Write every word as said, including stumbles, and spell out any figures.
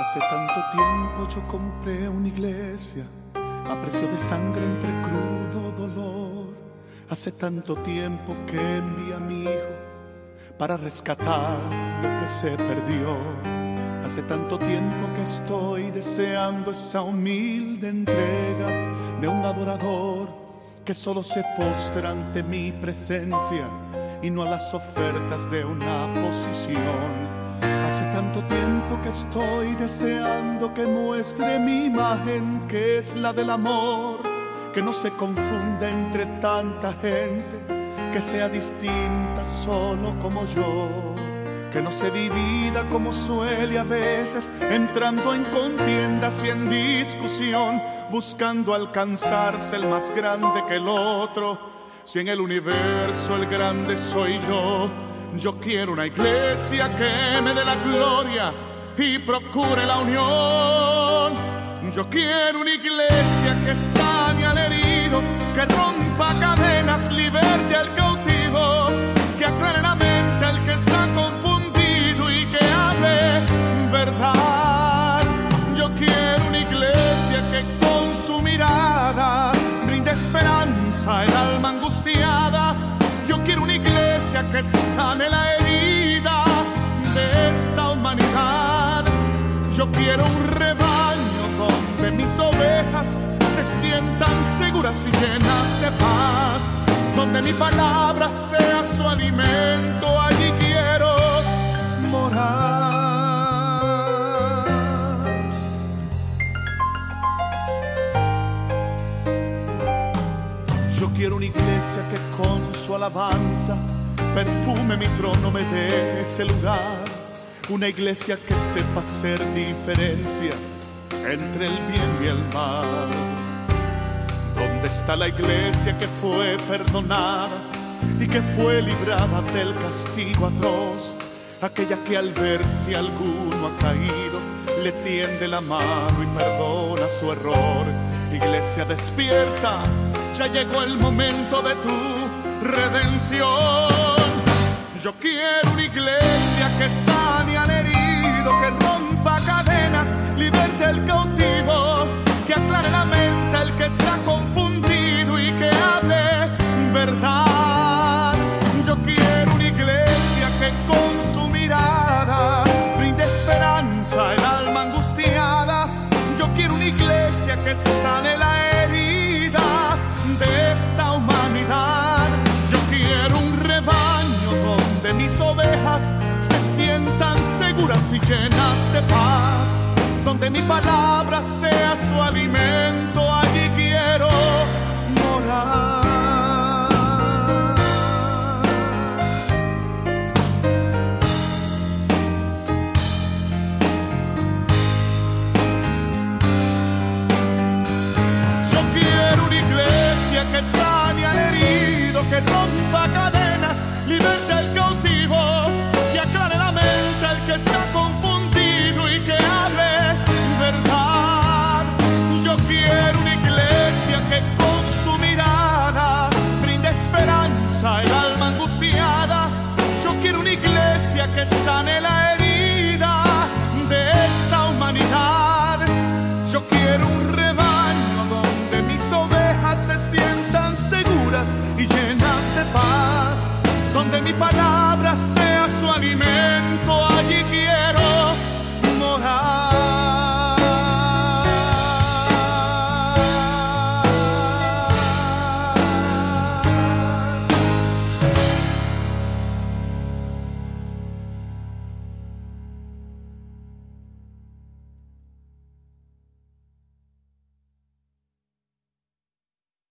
Hace tanto tiempo yo compré una iglesia a precio de sangre entre crudo dolor. Hace tanto tiempo que envié a mi hijo para rescatar lo que se perdió. Hace tanto tiempo que estoy deseando esa humilde entrega de un adorador que solo se postra ante mi presencia y no a las ofertas de una posición. Hace tanto tiempo que estoy deseando que muestre mi imagen, que es la del amor, que no se confunda entre tanta gente, que sea distinta solo como yo, que no se divida como suele a veces, entrando en contiendas y en discusión, buscando alcanzarse el más grande que el otro. Si en el universo el grande soy yo, yo quiero una iglesia que me dé la gloria y procure la unión. Yo quiero una iglesia que sane al herido, que rompa cadenas, liberte al cautivo, que aclare la mente al que está confundido y que hable verdad. Yo quiero una iglesia que con su mirada brinde esperanza al alma angustiada. Yo quiero una iglesia que sane la herida de esta humanidad. Yo quiero un rebaño donde mis ovejas se sientan seguras y llenas de paz, donde mi palabra sea su alimento. Allí quiero morar. Yo quiero una iglesia que con su alabanza perfume mi trono, me dé ese lugar. Una iglesia que sepa hacer diferencia entre el bien y el mal. ¿Dónde está la iglesia que fue perdonada y que fue librada del castigo atroz? Aquella que al ver si alguno ha caído le tiende la mano y perdona su error. Iglesia despierta, ya llegó el momento de tu redención. Yo quiero una iglesia que sane al herido, que rompa cadenas, liberte al cautivo, que aclare la mente al que está confundido y que hable verdad. Yo quiero una iglesia que con su mirada brinde esperanza al alma angustiada. Yo quiero una iglesia que sane la herida de esta humanidad. Yo quiero un rebaño donde mis ovejas se sientan seguras y llenas de paz, donde mi palabra sea su alimento. Allí quiero morar. Yo quiero una iglesia que sane al herido, que rompa cadenas, liberte al cautivo, que aclare la mente al que está confundido y que hable verdad. Yo quiero una iglesia que con su mirada brinde esperanza al alma angustiada. Yo quiero una iglesia que sane la herida de esta humanidad. Yo quiero un rebaño donde mis ovejas se sientan seguras y llenas de paz, donde mi palabra sea su alimento. Allí quiero morar.